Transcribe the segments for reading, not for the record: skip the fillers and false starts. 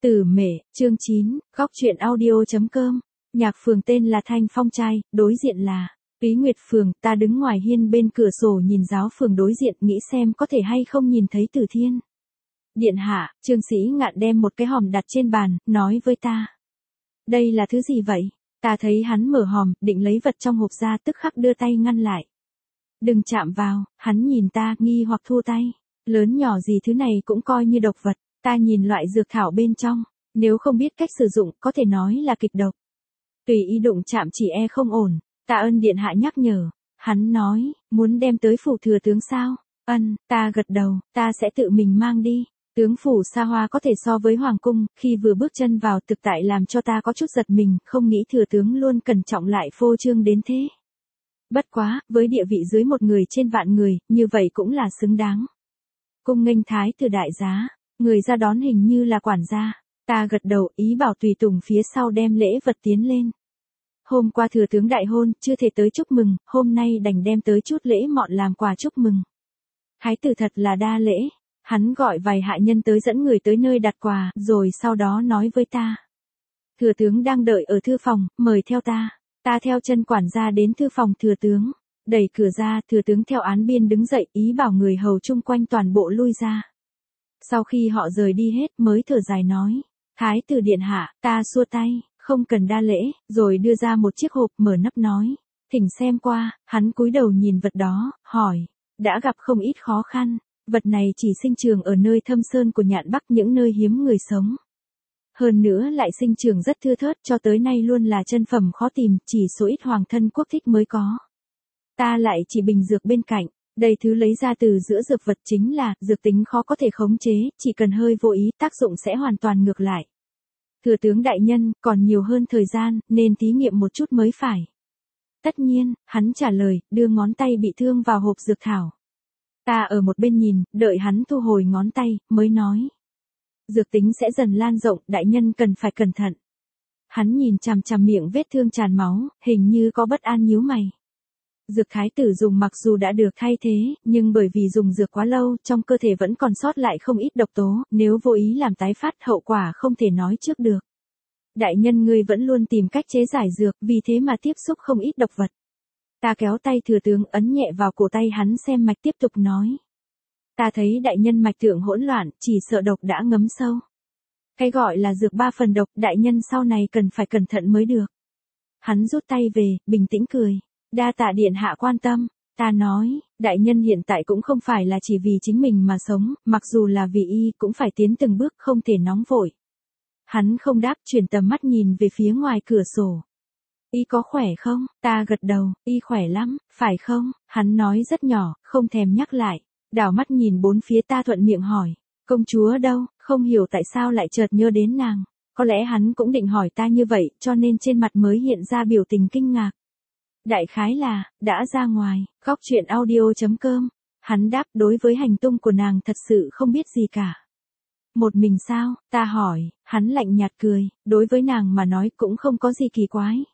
Tử Mệ, chương 9, góc chuyện audio.com. Nhạc Phường tên là Thanh Phong trai, đối diện là Túy Nguyệt Phường. Ta đứng ngoài hiên bên cửa sổ nhìn giáo phường đối diện, nghĩ xem có thể hay không nhìn thấy Từ Thiên. Điện hạ, Trương Sĩ Ngạn đem một cái hòm đặt trên bàn, nói với ta. Đây là thứ gì vậy? Ta thấy hắn mở hòm, định lấy vật trong hộp ra, tức khắc đưa tay ngăn lại. Đừng chạm vào. Hắn nhìn ta, nghi hoặc thua tay. Lớn nhỏ gì thứ này cũng coi như độc vật. Ta nhìn loại dược thảo bên trong, nếu không biết cách sử dụng có thể nói là kịch độc. Tùy ý đụng chạm chỉ e không ổn. Ta ơn điện hạ nhắc nhở. Hắn nói, muốn đem tới phủ thừa tướng sao? Ân, ta gật đầu, ta sẽ tự mình mang đi. Tướng phủ xa hoa có thể so với hoàng cung, khi vừa bước chân vào thực tại làm cho ta có chút giật mình, không nghĩ thừa tướng luôn cẩn trọng lại phô trương đến thế. Bất quá, với địa vị dưới một người trên vạn người, như vậy cũng là xứng đáng. Cung nghênh thái tử đại giá. Người ra đón hình như là quản gia. Ta gật đầu, ý bảo tùy tùng phía sau đem lễ vật tiến lên. Hôm qua thừa tướng đại hôn, chưa thể tới chúc mừng, hôm nay đành đem tới chút lễ mọn làm quà chúc mừng. Thái tử thật là đa lễ. Hắn gọi vài hạ nhân tới dẫn người tới nơi đặt quà, rồi sau đó nói với ta. Thừa tướng đang đợi ở thư phòng, mời theo ta. Ta theo chân quản gia đến thư phòng thừa tướng. Đẩy cửa ra, thừa tướng theo án biên đứng dậy, ý bảo người hầu chung quanh toàn bộ lui ra. Sau khi họ rời đi hết mới thở dài nói. Thái tử điện hạ, ta xua tay, không cần đa lễ, rồi đưa ra một chiếc hộp mở nắp nói. Thỉnh xem qua. Hắn cúi đầu nhìn vật đó, hỏi. Đã gặp không ít khó khăn. Vật này chỉ sinh trưởng ở nơi thâm sơn của Nhạn Bắc, những nơi hiếm người sống. Hơn nữa lại sinh trưởng rất thưa thớt, cho tới nay luôn là chân phẩm khó tìm, chỉ số ít hoàng thân quốc thích mới có. Ta lại chỉ bình dược bên cạnh. Đây thứ lấy ra từ giữa dược vật chính là, dược tính khó có thể khống chế, chỉ cần hơi vô ý, tác dụng sẽ hoàn toàn ngược lại. Thừa tướng đại nhân, còn nhiều hơn thời gian, nên thí nghiệm một chút mới phải. Tất nhiên, hắn trả lời, đưa ngón tay bị thương vào hộp dược thảo. Ta ở một bên nhìn, đợi hắn thu hồi ngón tay, mới nói. Dược tính sẽ dần lan rộng, đại nhân cần phải cẩn thận. Hắn nhìn chằm chằm miệng vết thương tràn máu, hình như có bất an nhíu mày. Dược thái tử dùng mặc dù đã được thay thế, nhưng bởi vì dùng dược quá lâu, trong cơ thể vẫn còn sót lại không ít độc tố, nếu vô ý làm tái phát hậu quả không thể nói trước được. Đại nhân ngươi vẫn luôn tìm cách chế giải dược, vì thế mà tiếp xúc không ít độc vật. Ta kéo tay thừa tướng ấn nhẹ vào cổ tay hắn xem mạch, tiếp tục nói. Ta thấy đại nhân mạch tượng hỗn loạn, chỉ sợ độc đã ngấm sâu. Cái gọi là dược 3 phần độc, đại nhân sau này cần phải cẩn thận mới được. Hắn rút tay về, bình tĩnh cười. Đa tạ điện hạ quan tâm. Ta nói, đại nhân hiện tại cũng không phải là chỉ vì chính mình mà sống, mặc dù là vì y cũng phải tiến từng bước, không thể nóng vội. Hắn không đáp, chuyển tầm mắt nhìn về phía ngoài cửa sổ. Y có khỏe không? Ta gật đầu, y khỏe lắm, phải không? Hắn nói rất nhỏ, không thèm nhắc lại. Đảo mắt nhìn bốn phía, ta thuận miệng hỏi. Công chúa đâu? Không hiểu tại sao lại chợt nhớ đến nàng. Có lẽ hắn cũng định hỏi ta như vậy, cho nên trên mặt mới hiện ra biểu tình kinh ngạc. Đại khái là, đã ra ngoài. Góc chuyện audio.com. Hắn đáp, đối với hành tung của nàng thật sự không biết gì cả. Một mình sao? Ta hỏi. Hắn lạnh nhạt cười. Đối với nàng mà nói cũng không có gì kỳ quái.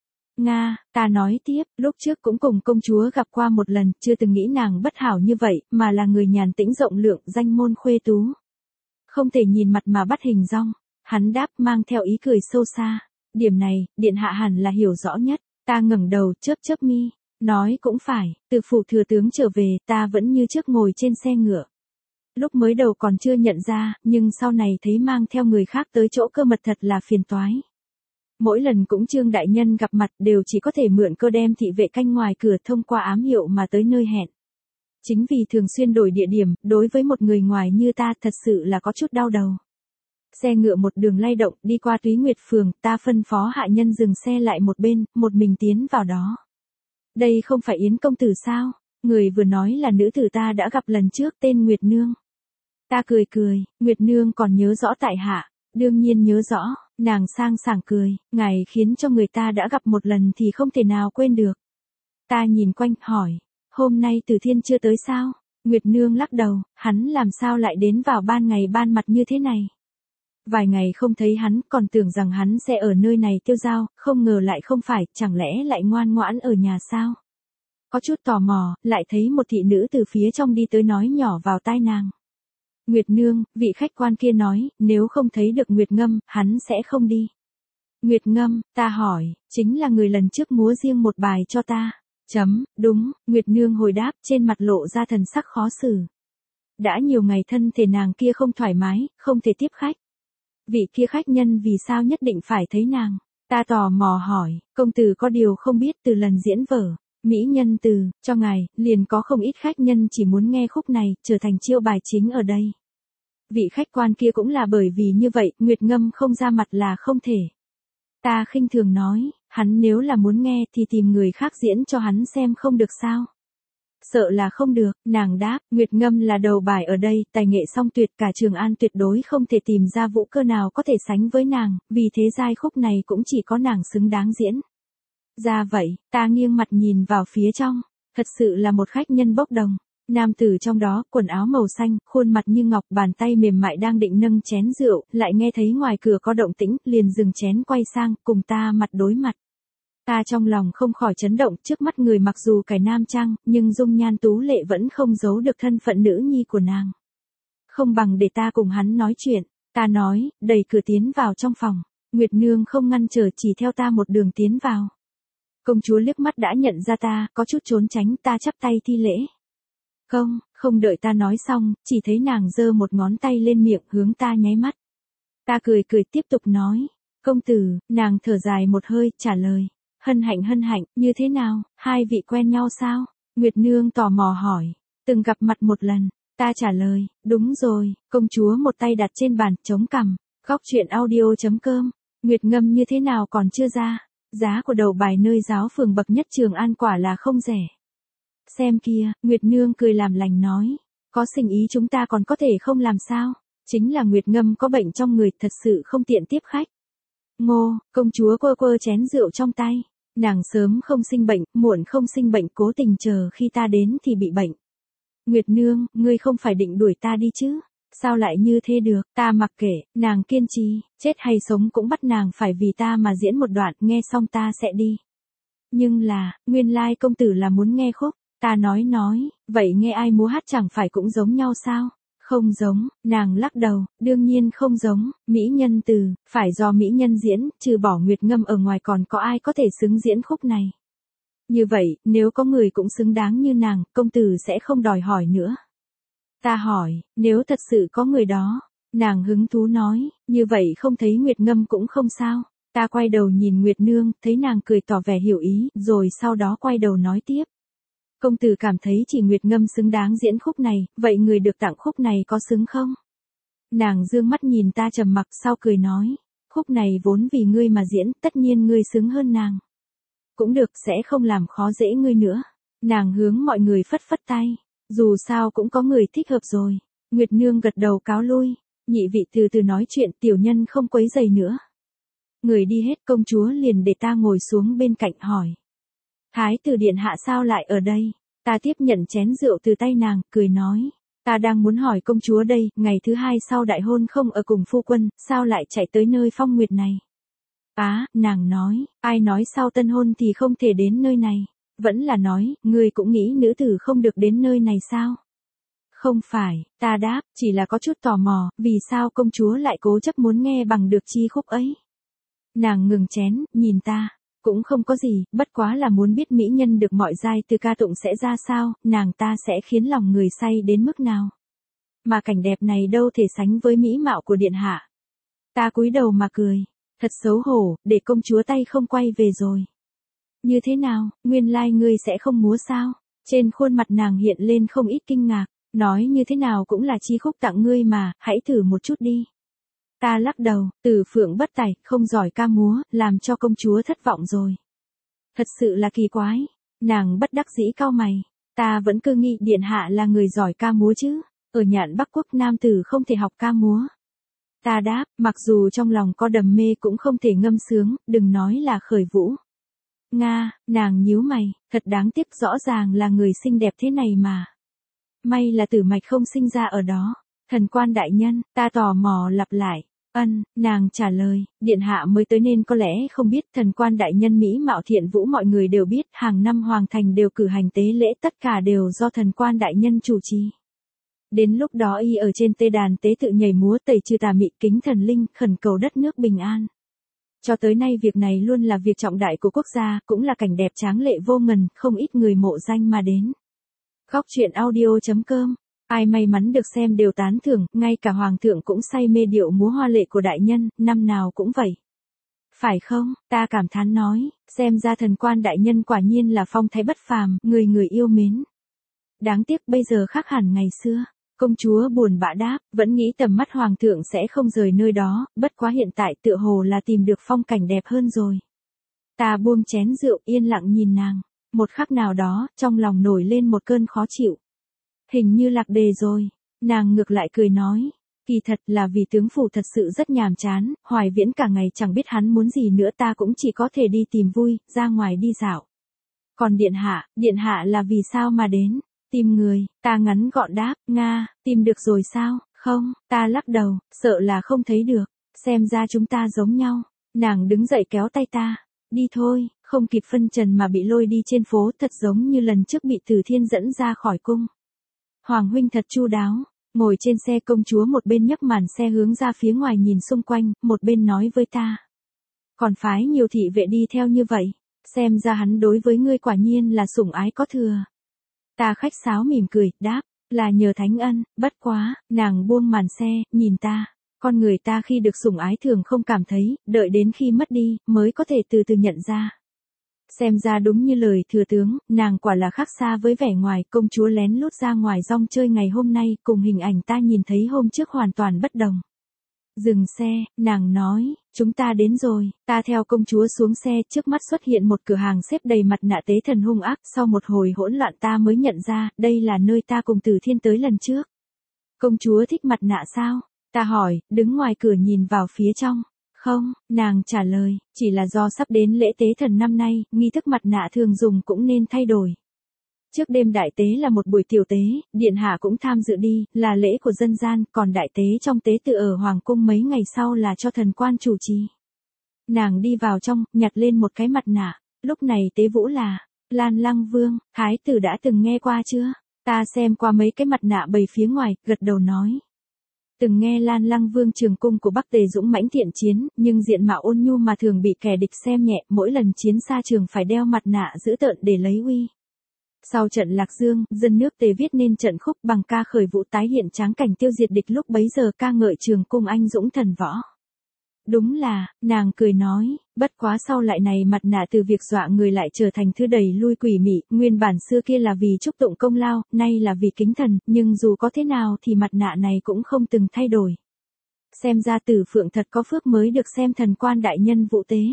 Nga, ta nói tiếp, lúc trước cũng cùng công chúa gặp qua một lần, chưa từng nghĩ nàng bất hảo như vậy, mà là người nhàn tĩnh rộng lượng, danh môn khuê tú. Không thể nhìn mặt mà bắt hình dong. Hắn đáp mang theo ý cười sâu xa. Điểm này, điện hạ hẳn là hiểu rõ nhất. Ta ngẩng đầu, chớp chớp mi. Nói cũng phải, từ phủ thừa tướng trở về, ta vẫn như trước ngồi trên xe ngựa. Lúc mới đầu còn chưa nhận ra, nhưng sau này thấy mang theo người khác tới chỗ cơ mật thật là phiền toái. Mỗi lần cũng Trương đại nhân gặp mặt đều chỉ có thể mượn cơ đem thị vệ canh ngoài cửa thông qua ám hiệu mà tới nơi hẹn. Chính vì thường xuyên đổi địa điểm, đối với một người ngoài như ta thật sự là có chút đau đầu. Xe ngựa một đường lay động, đi qua Túy Nguyệt Phường, ta phân phó hạ nhân dừng xe lại một bên, một mình tiến vào đó. Đây không phải Yến công tử sao? Người vừa nói là nữ tử ta đã gặp lần trước, tên Nguyệt Nương. Ta cười cười, Nguyệt Nương còn nhớ rõ tại hạ. Đương nhiên nhớ rõ. Nàng sang sảng cười, ngài khiến cho người ta đã gặp một lần thì không thể nào quên được. Ta nhìn quanh, hỏi, hôm nay Từ Thiên chưa tới sao? Nguyệt Nương lắc đầu, hắn làm sao lại đến vào ban ngày ban mặt như thế này? Vài ngày không thấy hắn, còn tưởng rằng hắn sẽ ở nơi này tiêu dao, không ngờ lại không phải, chẳng lẽ lại ngoan ngoãn ở nhà sao? Có chút tò mò, lại thấy một thị nữ từ phía trong đi tới nói nhỏ vào tai nàng. Nguyệt nương, vị khách quan kia nói, nếu không thấy được Nguyệt Ngâm, hắn sẽ không đi. Nguyệt Ngâm, ta hỏi, chính là người lần trước múa riêng một bài cho ta. Đúng, Nguyệt nương hồi đáp, trên mặt lộ ra thần sắc khó xử. Đã nhiều ngày thân thể nàng kia không thoải mái, không thể tiếp khách. Vị kia khách nhân vì sao nhất định phải thấy nàng? Ta tò mò hỏi, công tử có điều không biết từ lần diễn vở, Mỹ Nhân Từ, cho ngài, liền có không ít khách nhân chỉ muốn nghe khúc này, trở thành chiêu bài chính ở đây. Vị khách quan kia cũng là bởi vì như vậy, Nguyệt Ngâm không ra mặt là không thể. Ta khinh thường nói, hắn nếu là muốn nghe thì tìm người khác diễn cho hắn xem không được sao. Sợ là không được, nàng đáp, Nguyệt Ngâm là đầu bài ở đây, tài nghệ song tuyệt, cả Trường An tuyệt đối không thể tìm ra vũ cơ nào có thể sánh với nàng, vì thế giai khúc này cũng chỉ có nàng xứng đáng diễn. Ra vậy, ta nghiêng mặt nhìn vào phía trong, thật sự là một khách nhân bốc đồng. Nam tử trong đó, quần áo màu xanh, khuôn mặt như ngọc, bàn tay mềm mại đang định nâng chén rượu, lại nghe thấy ngoài cửa có động tĩnh, liền dừng chén quay sang, cùng ta mặt đối mặt. Ta trong lòng không khỏi chấn động, trước mắt người mặc dù cải nam trang, nhưng dung nhan tú lệ vẫn không giấu được thân phận nữ nhi của nàng. Không bằng để ta cùng hắn nói chuyện, ta nói, đẩy cửa tiến vào trong phòng. Nguyệt nương không ngăn trở, chỉ theo ta một đường tiến vào. Công chúa liếc mắt đã nhận ra ta, có chút trốn tránh, ta chắp tay thi lễ. Không đợi ta nói xong, chỉ thấy nàng giơ một ngón tay lên miệng hướng ta nháy mắt. Ta cười tiếp tục nói, công tử, nàng thở dài một hơi, trả lời. Hân hạnh, như thế nào, hai vị quen nhau sao? Nguyệt nương tò mò hỏi, từng gặp mặt một lần, ta trả lời, đúng rồi, công chúa một tay đặt trên bàn, chống cằm, góc chuyện audio.com, Nguyệt Ngâm như thế nào còn chưa ra, giá của đầu bài nơi giáo phường bậc nhất Trường An quả là không rẻ. Xem kia, Nguyệt nương cười làm lành nói, có sinh ý chúng ta còn có thể không làm sao, chính là Nguyệt Ngâm có bệnh trong người, thật sự không tiện tiếp khách. Ngô, công chúa quơ chén rượu trong tay. Nàng sớm không sinh bệnh, muộn không sinh bệnh, cố tình chờ khi ta đến thì bị bệnh. Nguyệt nương, ngươi không phải định đuổi ta đi chứ? Sao lại như thế được? Ta mặc kệ, nàng kiên trì, chết hay sống cũng bắt nàng phải vì ta mà diễn một đoạn, nghe xong ta sẽ đi. Nhưng là, nguyên lai công tử là muốn nghe khúc. Ta nói, vậy nghe ai múa hát chẳng phải cũng giống nhau sao? Không giống, nàng lắc đầu, đương nhiên không giống, Mỹ Nhân Từ, phải do Mỹ Nhân diễn, trừ bỏ Nguyệt Ngâm ở ngoài còn có ai có thể xứng diễn khúc này. Như vậy, nếu có người cũng xứng đáng như nàng, công tử sẽ không đòi hỏi nữa. Ta hỏi, nếu thật sự có người đó, nàng hứng thú nói, như vậy không thấy Nguyệt Ngâm cũng không sao. Ta quay đầu nhìn Nguyệt nương, thấy nàng cười tỏ vẻ hiểu ý, rồi sau đó quay đầu nói tiếp. Công tử cảm thấy chỉ Nguyệt Ngâm xứng đáng diễn khúc này, vậy người được tặng khúc này có xứng không? Nàng dương mắt nhìn ta trầm mặc, sau cười nói, khúc này vốn vì ngươi mà diễn, tất nhiên ngươi xứng hơn nàng. Cũng được, sẽ không làm khó dễ ngươi nữa. Nàng hướng mọi người phất tay, dù sao cũng có người thích hợp rồi. Nguyệt nương gật đầu cáo lui, nhị vị từ từ nói chuyện, tiểu nhân không quấy rầy nữa. Người đi hết, công chúa liền để ta ngồi xuống bên cạnh hỏi. Thái tử điện hạ sao lại ở đây? Ta tiếp nhận chén rượu từ tay nàng, cười nói. Ta đang muốn hỏi công chúa đây, ngày thứ hai sau đại hôn không ở cùng phu quân, sao lại chạy tới nơi phong nguyệt này? Nàng nói, ai nói sau tân hôn thì không thể đến nơi này? Vẫn là nói, ngươi cũng nghĩ nữ tử không được đến nơi này sao? Không phải, ta đáp, chỉ là có chút tò mò, vì sao công chúa lại cố chấp muốn nghe bằng được chi khúc ấy? Nàng ngừng chén, nhìn ta. Cũng không có gì, bất quá là muốn biết mỹ nhân được mọi giai từ ca tụng sẽ ra sao, nàng ta sẽ khiến lòng người say đến mức nào. Mà cảnh đẹp này đâu thể sánh với mỹ mạo của điện hạ. Ta cúi đầu mà cười, thật xấu hổ, để công chúa tay không quay về rồi. Như thế nào, nguyên lai ngươi sẽ không múa sao? Trên khuôn mặt nàng hiện lên không ít kinh ngạc, nói như thế nào cũng là chi khúc tặng ngươi mà, hãy thử một chút đi. Ta lắc đầu, Từ Phượng bất tài, không giỏi ca múa, làm cho công chúa thất vọng rồi. Thật sự là kỳ quái. Nàng bất đắc dĩ cau mày. Ta vẫn cứ nghĩ điện hạ là người giỏi ca múa chứ. Ở Nhạn Bắc Quốc nam tử không thể học ca múa. Ta đáp, mặc dù trong lòng có đầm mê cũng không thể ngâm sướng, đừng nói là khởi vũ. Nga, nàng nhíu mày, thật đáng tiếc, rõ ràng là người xinh đẹp thế này mà. May là Tử Mạch không sinh ra ở đó. Thần quan đại nhân, ta tò mò lặp lại. Nàng trả lời, điện hạ mới tới nên có lẽ không biết, thần quan đại nhân mỹ mạo thiện vũ mọi người đều biết, hàng năm hoàng thành đều cử hành tế lễ, tất cả đều do thần quan đại nhân chủ trì. Đến lúc đó y ở trên tê đàn tế tự nhảy múa tẩy trừ tà mị kính thần linh, khẩn cầu đất nước bình an. Cho tới nay việc này luôn là việc trọng đại của quốc gia, cũng là cảnh đẹp tráng lệ vô ngần, không ít người mộ danh mà đến. Góc truyện audio.com. Ai may mắn được xem đều tán thưởng, ngay cả hoàng thượng cũng say mê điệu múa hoa lệ của đại nhân, năm nào cũng vậy. Phải không? Ta cảm thán nói, xem ra thần quan đại nhân quả nhiên là phong thái bất phàm, người người yêu mến. Đáng tiếc bây giờ khác hẳn ngày xưa. Công chúa buồn bã đáp, vẫn nghĩ tầm mắt hoàng thượng sẽ không rời nơi đó, bất quá hiện tại tựa hồ là tìm được phong cảnh đẹp hơn rồi. Ta buông chén rượu yên lặng nhìn nàng, một khắc nào đó, trong lòng nổi lên một cơn khó chịu. Hình như lạc đề rồi, nàng ngược lại cười nói, kỳ thật là vì tướng phủ thật sự rất nhàm chán, Hoài Viễn cả ngày chẳng biết hắn muốn gì nữa, ta cũng chỉ có thể đi tìm vui, ra ngoài đi dạo. Còn điện hạ là vì sao mà đến? Tìm người, ta ngắn gọn đáp, Nga, tìm được rồi sao? Không, ta lắc đầu, sợ là không thấy được, xem ra chúng ta giống nhau. Nàng đứng dậy kéo tay ta, đi thôi, không kịp phân trần mà bị lôi đi trên phố, thật giống như lần trước bị Từ Thiên dẫn ra khỏi cung. Hoàng huynh thật chu đáo, ngồi trên xe công chúa một bên nhấc màn xe hướng ra phía ngoài nhìn xung quanh, một bên nói với ta. Còn phái nhiều thị vệ đi theo như vậy, xem ra hắn đối với ngươi quả nhiên là sủng ái có thừa. Ta khách sáo mỉm cười, đáp, là nhờ thánh ân, bất quá, nàng buông màn xe, nhìn ta. Con người ta khi được sủng ái thường không cảm thấy, đợi đến khi mất đi, mới có thể từ từ nhận ra. Xem ra đúng như lời thừa tướng, nàng quả là khác xa với vẻ ngoài, công chúa lén lút ra ngoài rong chơi ngày hôm nay, cùng hình ảnh ta nhìn thấy hôm trước hoàn toàn bất đồng. Dừng xe, nàng nói, chúng ta đến rồi, ta theo công chúa xuống xe, trước mắt xuất hiện một cửa hàng xếp đầy mặt nạ tế thần hung ác, sau một hồi hỗn loạn ta mới nhận ra, đây là nơi ta cùng Từ Thiên tới lần trước. Công chúa thích mặt nạ sao? Ta hỏi, đứng ngoài cửa nhìn vào phía trong. Không, nàng trả lời, chỉ là do sắp đến lễ tế thần năm nay, nghi thức mặt nạ thường dùng cũng nên thay đổi. Trước đêm đại tế là một buổi tiểu tế, điện hạ cũng tham dự đi, là lễ của dân gian, còn đại tế trong tế tự ở hoàng cung mấy ngày sau là cho thần quan chủ trì. Nàng đi vào trong, nhặt lên một cái mặt nạ, lúc này tế vũ là Lan Lăng Vương, thái tử đã từng nghe qua chưa? Ta xem qua mấy cái mặt nạ bày phía ngoài, gật đầu nói. Từng nghe Lan Lăng Vương trường cung của Bắc Tề dũng mãnh thiện chiến, nhưng diện mạo ôn nhu mà thường bị kẻ địch xem nhẹ, mỗi lần chiến xa trường phải đeo mặt nạ dữ tợn để lấy uy. Sau trận Lạc Dương, dân nước Tề viết nên trận khúc bằng ca khởi vũ tái hiện tráng cảnh tiêu diệt địch lúc bấy giờ ca ngợi trường cung anh dũng thần võ. Đúng là, nàng cười nói, bất quá sau lại này mặt nạ từ việc dọa người lại trở thành thứ đẩy lui quỷ mị, nguyên bản xưa kia là vì chúc tụng công lao, nay là vì kính thần, nhưng dù có thế nào thì mặt nạ này cũng không từng thay đổi. Xem ra Tử Phượng thật có phước mới được xem thần quan đại nhân vụ tế.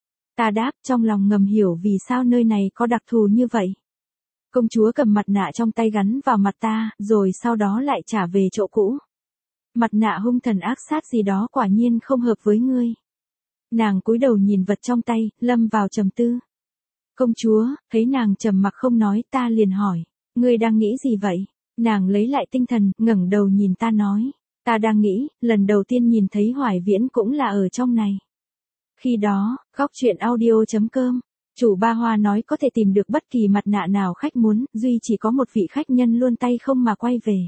Ta đáp trong lòng ngầm hiểu vì sao nơi này có đặc thù như vậy. Công chúa cầm mặt nạ trong tay gắn vào mặt ta, rồi sau đó lại trả về chỗ cũ. Mặt nạ hung thần ác sát gì đó quả nhiên không hợp với ngươi. Nàng cúi đầu nhìn vật trong tay, lâm vào trầm tư. Công chúa, thấy nàng trầm mặc không nói, ta liền hỏi, ngươi đang nghĩ gì vậy? Nàng lấy lại tinh thần, ngẩng đầu nhìn ta nói, ta đang nghĩ, lần đầu tiên nhìn thấy Hoài Viễn cũng là ở trong này. Khi đó, góc truyện audio.com, chủ Ba Hoa nói có thể tìm được bất kỳ mặt nạ nào khách muốn, duy chỉ có một vị khách nhân luôn tay không mà quay về.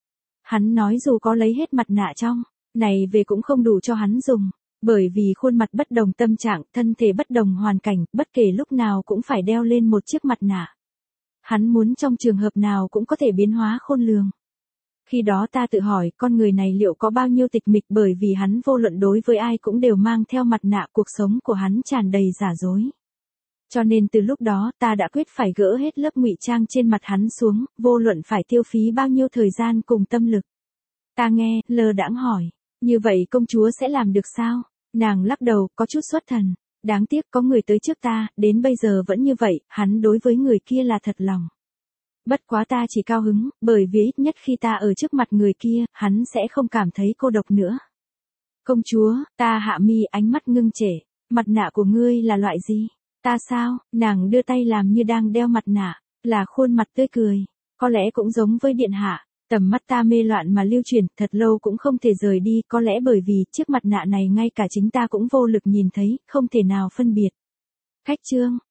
Hắn nói dù có lấy hết mặt nạ trong này về cũng không đủ cho hắn dùng, bởi vì khuôn mặt bất đồng tâm trạng, thân thể bất đồng hoàn cảnh, bất kể lúc nào cũng phải đeo lên một chiếc mặt nạ. Hắn muốn trong trường hợp nào cũng có thể biến hóa khôn lường. Khi đó ta tự hỏi con người này liệu có bao nhiêu tịch mịch, bởi vì hắn vô luận đối với ai cũng đều mang theo mặt nạ, cuộc sống của hắn tràn đầy giả dối. Cho nên từ lúc đó ta đã quyết phải gỡ hết lớp ngụy trang trên mặt hắn xuống, vô luận phải tiêu phí bao nhiêu thời gian cùng tâm lực. Ta nghe, lơ đãng hỏi, như vậy công chúa sẽ làm được sao? Nàng lắc đầu, có chút xuất thần. Đáng tiếc có người tới trước ta, đến bây giờ vẫn như vậy, hắn đối với người kia là thật lòng. Bất quá ta chỉ cao hứng, bởi vì ít nhất khi ta ở trước mặt người kia, hắn sẽ không cảm thấy cô độc nữa. Công chúa, ta hạ mi ánh mắt ngưng trệ, mặt nạ của ngươi là loại gì? Ta sao? Nàng đưa tay làm như đang đeo mặt nạ, là khuôn mặt tươi cười, có lẽ cũng giống với điện hạ. Tầm mắt ta mê loạn mà lưu chuyển, thật lâu cũng không thể rời đi, có lẽ bởi vì chiếc mặt nạ này ngay cả chính ta cũng vô lực nhìn thấy, không thể nào phân biệt. Khách trương,